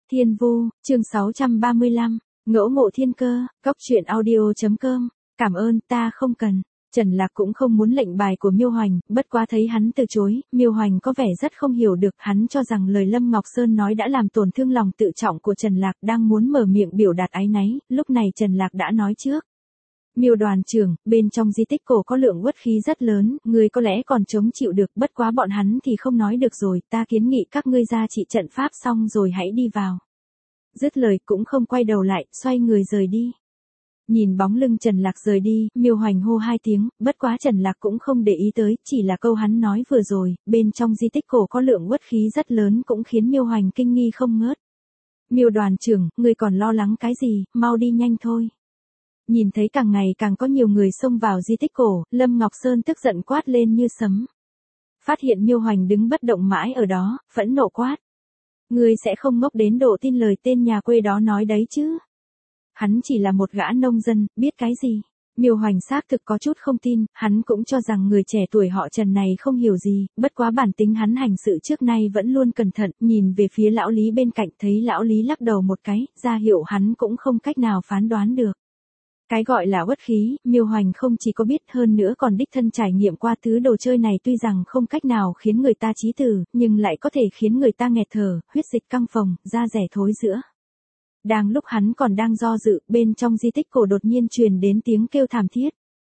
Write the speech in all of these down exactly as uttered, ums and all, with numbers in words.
Thiên Vu, chương sáu trăm ba mươi lăm, ngẫu ngộ thiên cơ, cóc truyện audio chấm com, cảm ơn, ta không cần. Trần Lạc cũng không muốn lệnh bài của Miêu Hoành, bất quá thấy hắn từ chối, Miêu Hoành có vẻ rất không hiểu được, hắn cho rằng lời Lâm Ngọc Sơn nói đã làm tổn thương lòng tự trọng của Trần Lạc, đang muốn mở miệng biểu đạt áy náy, lúc này Trần Lạc đã nói trước. Miêu đoàn trưởng, bên trong di tích cổ có lượng uất khí rất lớn, người có lẽ còn chống chịu được, bất quá bọn hắn thì không nói được rồi, ta kiến nghị các ngươi ra trị trận pháp xong rồi hãy đi vào. Dứt lời cũng không quay đầu lại, xoay người rời đi. Nhìn bóng lưng Trần Lạc rời đi, Miêu Hoành hô hai tiếng, bất quá Trần Lạc cũng không để ý tới, chỉ là câu hắn nói vừa rồi, bên trong di tích cổ có lượng uất khí rất lớn cũng khiến Miêu Hoành kinh nghi không ngớt. Miêu đoàn trưởng, ngươi còn lo lắng cái gì, mau đi nhanh thôi. Nhìn thấy càng ngày càng có nhiều người xông vào di tích cổ, Lâm Ngọc Sơn tức giận quát lên như sấm. Phát hiện Miêu Hoành đứng bất động mãi ở đó, phẫn nộ quát. Ngươi sẽ không ngốc đến độ tin lời tên nhà quê đó nói đấy chứ. Hắn chỉ là một gã nông dân, biết cái gì. Miêu Hoành xác thực có chút không tin, hắn cũng cho rằng người trẻ tuổi họ Trần này không hiểu gì, bất quá bản tính hắn hành sự trước nay vẫn luôn cẩn thận, nhìn về phía lão Lý bên cạnh thấy lão Lý lắc đầu một cái, ra hiệu hắn cũng không cách nào phán đoán được. Cái gọi là uất khí, Miêu Hoành không chỉ có biết hơn nữa còn đích thân trải nghiệm qua thứ đồ chơi này tuy rằng không cách nào khiến người ta chí tử, nhưng lại có thể khiến người ta nghẹt thở, huyết dịch căng phồng, da rẻ thối rữa. Đang lúc hắn còn đang do dự, bên trong di tích cổ đột nhiên truyền đến tiếng kêu thảm thiết.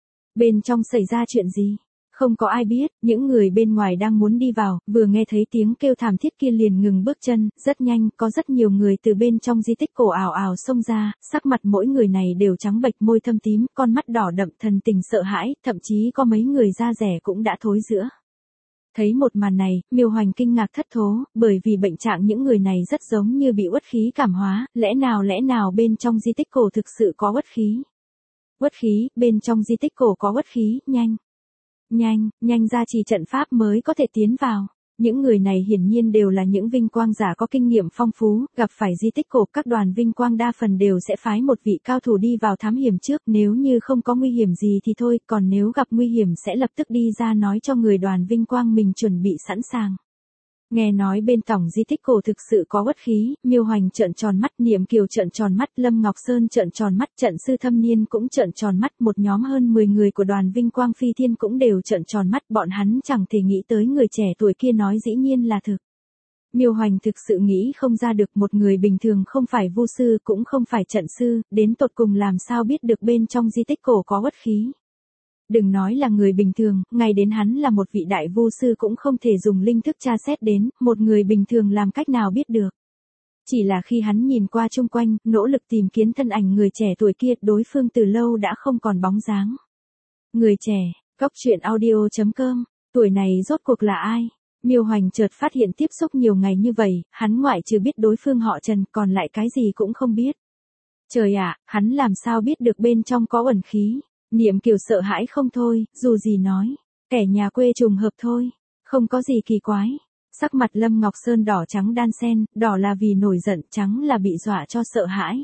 Bên trong xảy ra chuyện gì? Không có ai biết, những người bên ngoài đang muốn đi vào, vừa nghe thấy tiếng kêu thảm thiết kia liền ngừng bước chân, rất nhanh, có rất nhiều người từ bên trong di tích cổ ào ào xông ra, sắc mặt mỗi người này đều trắng bệch, môi thâm tím, con mắt đỏ đậm, thần tình sợ hãi, thậm chí có mấy người da rẻ cũng đã thối rữa. Thấy một màn này, Miêu Hoành kinh ngạc thất thố, bởi vì bệnh trạng những người này rất giống như bị uất khí cảm hóa, lẽ nào lẽ nào bên trong di tích cổ thực sự có uất khí. Uất khí, bên trong di tích cổ có uất khí, nhanh. Nhanh, nhanh ra trì trận pháp mới có thể tiến vào. Những người này hiển nhiên đều là những vinh quang giả có kinh nghiệm phong phú, gặp phải di tích cổ các đoàn vinh quang đa phần đều sẽ phái một vị cao thủ đi vào thám hiểm trước, nếu như không có nguy hiểm gì thì thôi, còn nếu gặp nguy hiểm sẽ lập tức đi ra nói cho người đoàn vinh quang mình chuẩn bị sẵn sàng. Nghe nói bên tổng di tích cổ thực sự có uất khí, Miêu Hoành trợn tròn mắt, Niệm Kiều trợn tròn mắt, Lâm Ngọc Sơn trợn tròn mắt, Trận Sư Thâm Niên cũng trợn tròn mắt, một nhóm hơn mười người của đoàn Vinh Quang Phi Thiên cũng đều trợn tròn mắt, bọn hắn chẳng thể nghĩ tới người trẻ tuổi kia nói dĩ nhiên là thực. Miêu Hoành thực sự nghĩ không ra được, một người bình thường không phải vu sư cũng không phải trận sư, đến tột cùng làm sao biết được bên trong di tích cổ có uất khí. Đừng nói là người bình thường, ngay đến hắn là một vị đại vu sư cũng không thể dùng linh thức tra xét đến, một người bình thường làm cách nào biết được. Chỉ là khi hắn nhìn qua chung quanh, nỗ lực tìm kiếm thân ảnh người trẻ tuổi kia, đối phương từ lâu đã không còn bóng dáng. Người trẻ, cóc truyện audio chấm com, tuổi này rốt cuộc là ai? Miêu Hoành chợt phát hiện tiếp xúc nhiều ngày như vậy, hắn ngoại trừ biết đối phương họ Trần, còn lại cái gì cũng không biết. Trời ạ, hắn làm sao biết được bên trong có uẩn khí? Niệm Kiều sợ hãi không thôi, dù gì nói, kẻ nhà quê trùng hợp thôi, không có gì kỳ quái. Sắc mặt Lâm Ngọc Sơn đỏ trắng đan xen, đỏ là vì nổi giận, trắng là bị dọa cho sợ hãi.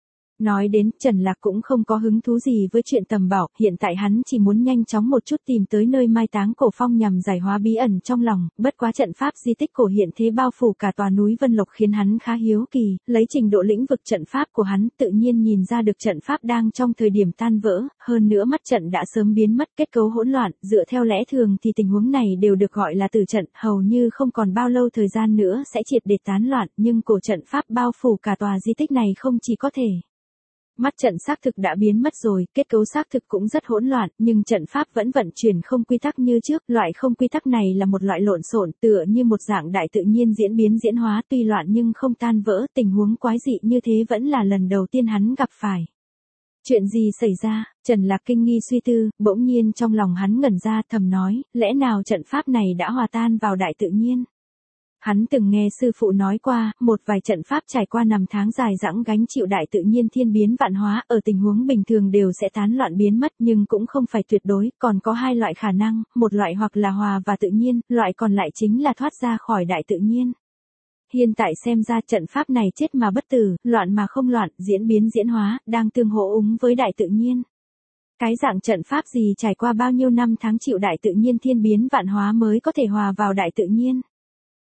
Nói đến, Trần Lạc cũng không có hứng thú gì với chuyện tầm bảo, hiện tại hắn chỉ muốn nhanh chóng một chút tìm tới nơi mai táng cổ phong nhằm giải hóa bí ẩn trong lòng, bất quá trận pháp di tích cổ hiện thế bao phủ cả tòa núi Vân Lộc khiến hắn khá hiếu kỳ, lấy trình độ lĩnh vực trận pháp của hắn tự nhiên nhìn ra được trận pháp đang trong thời điểm tan vỡ, hơn nữa mắt trận đã sớm biến mất, kết cấu hỗn loạn, dựa theo lẽ thường thì tình huống này đều được gọi là tử trận, hầu như không còn bao lâu thời gian nữa sẽ triệt để tán loạn, nhưng cổ trận pháp bao phủ cả tòa di tích này không chỉ có thể. Mắt trận xác thực đã biến mất rồi, kết cấu xác thực cũng rất hỗn loạn, nhưng trận pháp vẫn vận chuyển không quy tắc như trước, loại không quy tắc này là một loại lộn xộn, tựa như một dạng đại tự nhiên diễn biến diễn hóa, tuy loạn nhưng không tan vỡ, tình huống quái dị như thế vẫn là lần đầu tiên hắn gặp phải. Chuyện gì xảy ra? Trần Lạc kinh nghi suy tư, bỗng nhiên trong lòng hắn ngẩn ra, thầm nói, lẽ nào trận pháp này đã hòa tan vào đại tự nhiên? Hắn từng nghe sư phụ nói qua, một vài trận pháp trải qua năm tháng dài dẳng gánh chịu đại tự nhiên thiên biến vạn hóa, ở tình huống bình thường đều sẽ tán loạn biến mất nhưng cũng không phải tuyệt đối, còn có hai loại khả năng, một loại hoặc là hòa và tự nhiên, loại còn lại chính là thoát ra khỏi đại tự nhiên. Hiện tại xem ra trận pháp này chết mà bất tử, loạn mà không loạn, diễn biến diễn hóa, đang tương hỗ ứng với đại tự nhiên. Cái dạng trận pháp gì trải qua bao nhiêu năm tháng chịu đại tự nhiên thiên biến vạn hóa mới có thể hòa vào đại tự nhiên?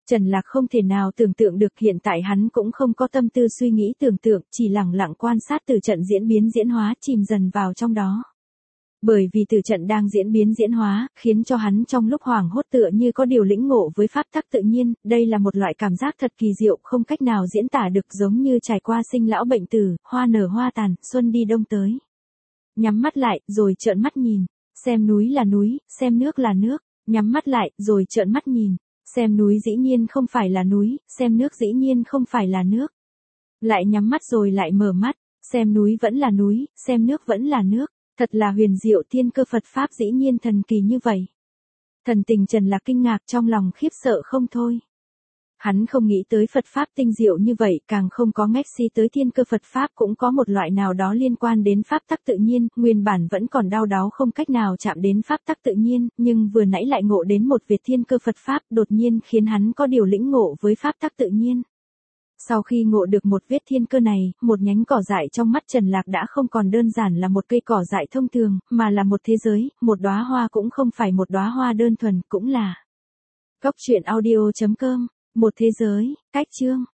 Trần Lạc không thể nào tưởng tượng được hiện tại hắn cũng không có tâm tư suy nghĩ tưởng tượng, chỉ lặng lặng quan sát từ trận diễn biến diễn hóa chìm dần vào trong đó. Bởi vì từ trận đang diễn biến diễn hóa, khiến cho hắn trong lúc hoảng hốt tựa như có điều lĩnh ngộ với pháp tắc tự nhiên, đây là một loại cảm giác thật kỳ diệu không cách nào diễn tả được, giống như trải qua sinh lão bệnh tử, hoa nở hoa tàn, xuân đi đông tới. Nhắm mắt lại, rồi trợn mắt nhìn, xem núi là núi, xem nước là nước, nhắm mắt lại, rồi trợn mắt nhìn, xem núi dĩ nhiên không phải là núi, xem nước dĩ nhiên không phải là nước. Lại nhắm mắt rồi lại mở mắt, xem núi vẫn là núi, xem nước vẫn là nước. Thật là huyền diệu, thiên cơ Phật Pháp dĩ nhiên thần kỳ như vậy. Thần tình Trần Lạc kinh ngạc, trong lòng khiếp sợ không thôi. Hắn không nghĩ tới Phật Pháp tinh diệu như vậy, càng không có ngách si tới thiên cơ Phật Pháp cũng có một loại nào đó liên quan đến Pháp tắc tự nhiên, nguyên bản vẫn còn đau đáu không cách nào chạm đến Pháp tắc tự nhiên, nhưng vừa nãy lại ngộ đến một việc thiên cơ Phật Pháp, đột nhiên khiến hắn có điều lĩnh ngộ với Pháp tắc tự nhiên. Sau khi ngộ được một vết thiên cơ này, một nhánh cỏ dại trong mắt Trần Lạc đã không còn đơn giản là một cây cỏ dại thông thường, mà là một thế giới, một đóa hoa cũng không phải một đóa hoa đơn thuần, cũng là. Góc truyện audio chấm com, một thế giới, cách chương.